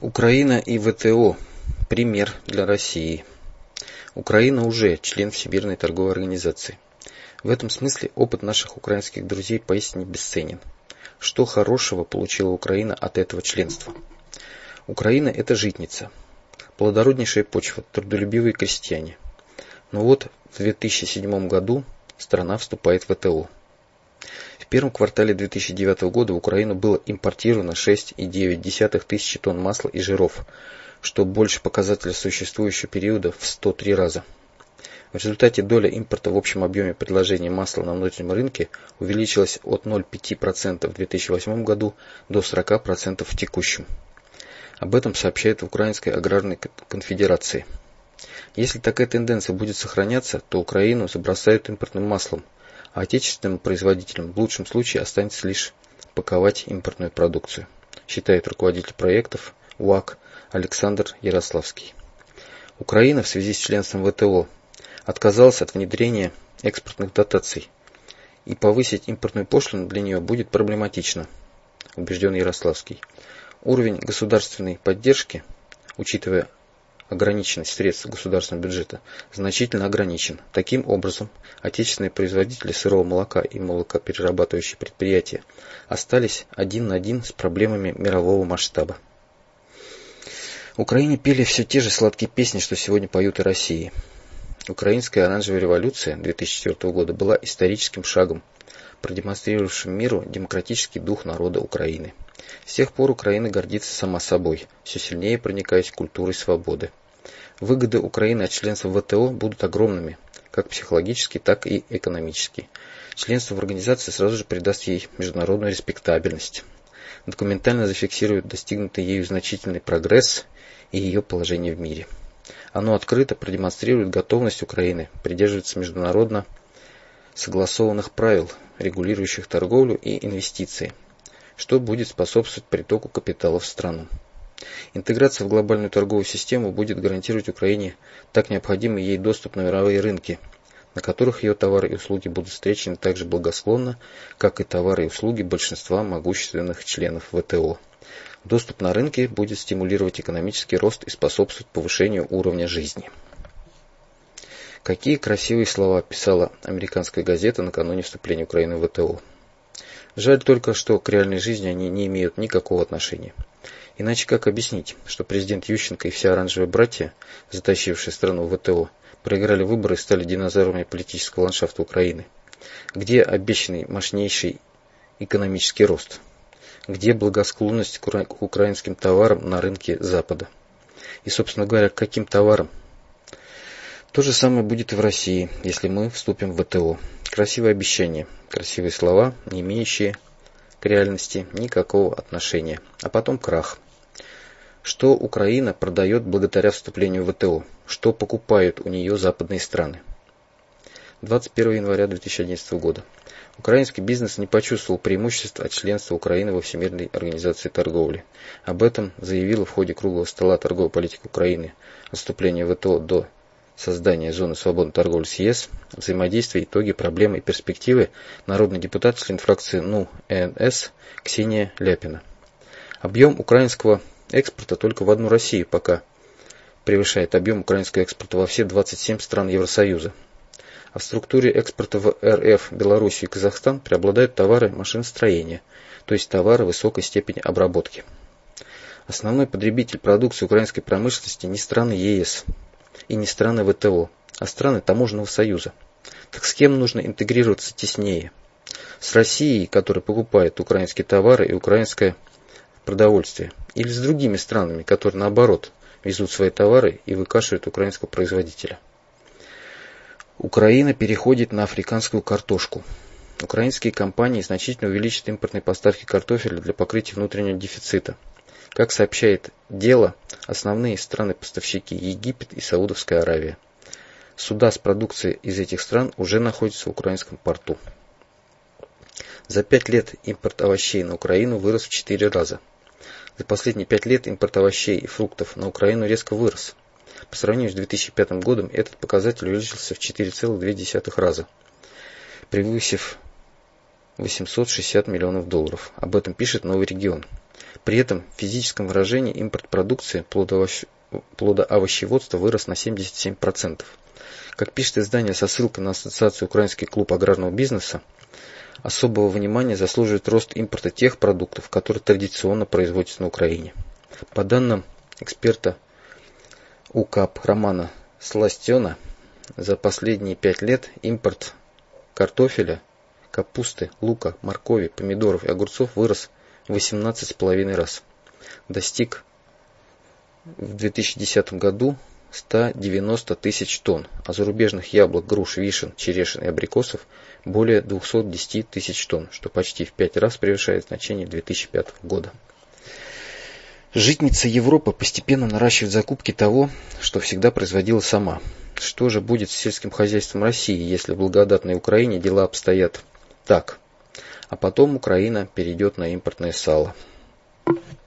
Украина и ВТО. Пример для России. Украина уже член Всемирной торговой организации. В этом смысле опыт наших украинских друзей поистине бесценен. Что хорошего получила Украина от этого членства? Украина – это житница, плодороднейшая почва, трудолюбивые крестьяне. Но вот в 2007 году страна вступает в ВТО. В первом квартале 2009 года в Украину было импортировано 6,9 тысячи тонн масла и жиров, что больше показателя существующего периода в 103 раза. В результате доля импорта в общем объеме предложения масла на внутреннем рынке увеличилась от 0,5% в 2008 году до 40% в текущем. Об этом сообщает в Украинской аграрной конфедерации. Если такая тенденция будет сохраняться, то Украину забросают импортным маслом, а отечественным производителям в лучшем случае останется лишь паковать импортную продукцию, считает руководитель проектов УАК Александр Ярославский. Украина в связи с членством ВТО отказалась от внедрения экспортных дотаций, и повысить импортную пошлину для нее будет проблематично, убежден Ярославский. Уровень государственной поддержки, учитывая ограниченность средств государственного бюджета, значительно ограничен. Таким образом, отечественные производители сырого молока и молокоперерабатывающие предприятия остались один на один с проблемами мирового масштаба. Украине пели все те же сладкие песни, что сегодня поют и России. Украинская оранжевая революция 2004 года была историческим шагом, продемонстрировавшим миру демократический дух народа Украины. С тех пор Украина гордится сама собой, все сильнее проникаясь культурой свободы. Выгоды Украины от членства в ВТО будут огромными, как психологически, так и экономически. Членство в организации сразу же придаст ей международную респектабельность, документально зафиксирует достигнутый ею значительный прогресс и ее положение в мире. Оно открыто продемонстрирует готовность Украины придерживаться международно согласованных правил, регулирующих торговлю и инвестиции, что будет способствовать притоку капитала в страну. Интеграция в глобальную торговую систему будет гарантировать Украине так необходимый ей доступ на мировые рынки, на которых ее товары и услуги будут встречены так же благосклонно, как и товары и услуги большинства могущественных членов ВТО. Доступ на рынки будет стимулировать экономический рост и способствовать повышению уровня жизни. Какие красивые слова писала американская газета накануне вступления Украины в ВТО. Жаль только, что к реальной жизни они не имеют никакого отношения. Иначе как объяснить, что президент Ющенко и вся оранжевая братья, затащившие страну в ВТО, проиграли выборы и стали динозаврами политического ландшафта Украины? Где обещанный мощнейший экономический рост? Где благосклонность к украинским товарам на рынке Запада? И, собственно говоря, к каким товарам? То же самое будет и в России, если мы вступим в ВТО. Красивые обещания, красивые слова, не имеющие к реальности никакого отношения. А потом крах. Что Украина продает благодаря вступлению в ВТО? Что покупают у нее западные страны? 21 января 2011 года. Украинский бизнес не почувствовал преимуществ от членства Украины во Всемирной организации торговли. Об этом заявила в ходе круглого стола торговой политики Украины от вступления в ВТО до создания зоны свободной торговли с ЕС, взаимодействие, итоги, проблемы и перспективы народный депутат, член фракции НУ-ЭНС Ксения Ляпина. Объем украинского экспорта только в одну Россию пока превышает объем украинского экспорта во все 27 стран Евросоюза. А в структуре экспорта в РФ, Белоруссию и Казахстан преобладают товары машиностроения, то есть товары высокой степени обработки. Основной потребитель продукции украинской промышленности не страны ЕС и не страны ВТО, а страны Таможенного союза. Так с кем нужно интегрироваться теснее? С Россией, которая покупает украинские товары и украинское продовольствие, или с другими странами, которые наоборот везут свои товары и выкашивают украинского производителя? Украина переходит на африканскую картошку. Украинские компании значительно увеличат импортные поставки картофеля для покрытия внутреннего дефицита. Как сообщает «Дело», основные страны-поставщики Египет и Саудовская Аравия. Суда с продукцией из этих стран уже находятся в украинском порту. За 5 лет импорт овощей на Украину вырос в 4 раза. За последние 5 лет импорт овощей и фруктов на Украину резко вырос. По сравнению с 2005 годом этот показатель увеличился в 4,2 раза, превысив 860 миллионов долларов. Об этом пишет «Новый регион». При этом в физическом выражении импорт продукции плодоовощеводства вырос на 77%. Как пишет издание со ссылкой на Ассоциацию Украинский клуб аграрного бизнеса, особого внимания заслуживает рост импорта тех продуктов, которые традиционно производятся на Украине. По данным эксперта УКАП Романа Сластена, за последние 5 лет импорт картофеля, капусты, лука, моркови, помидоров и огурцов вырос в 18,5 раз. Достиг в 2010 году 190 тысяч тонн, а зарубежных яблок, груш, вишен, черешин и абрикосов более 210 тысяч тонн, что почти в 5 раз превышает значение 2005 года. Житница Европы постепенно наращивает закупки того, что всегда производила сама. Что же будет с сельским хозяйством России, если в благодатной Украине дела обстоят так? А потом Украина перейдет на импортное сало.